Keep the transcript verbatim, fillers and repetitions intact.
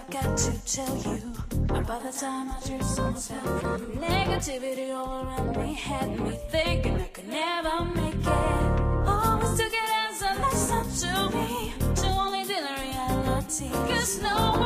got to tell you. By the time I just myself, negativity all around me had me thinking I could never make it. Always took it as a lesson to me, to only deal in reality. Cause no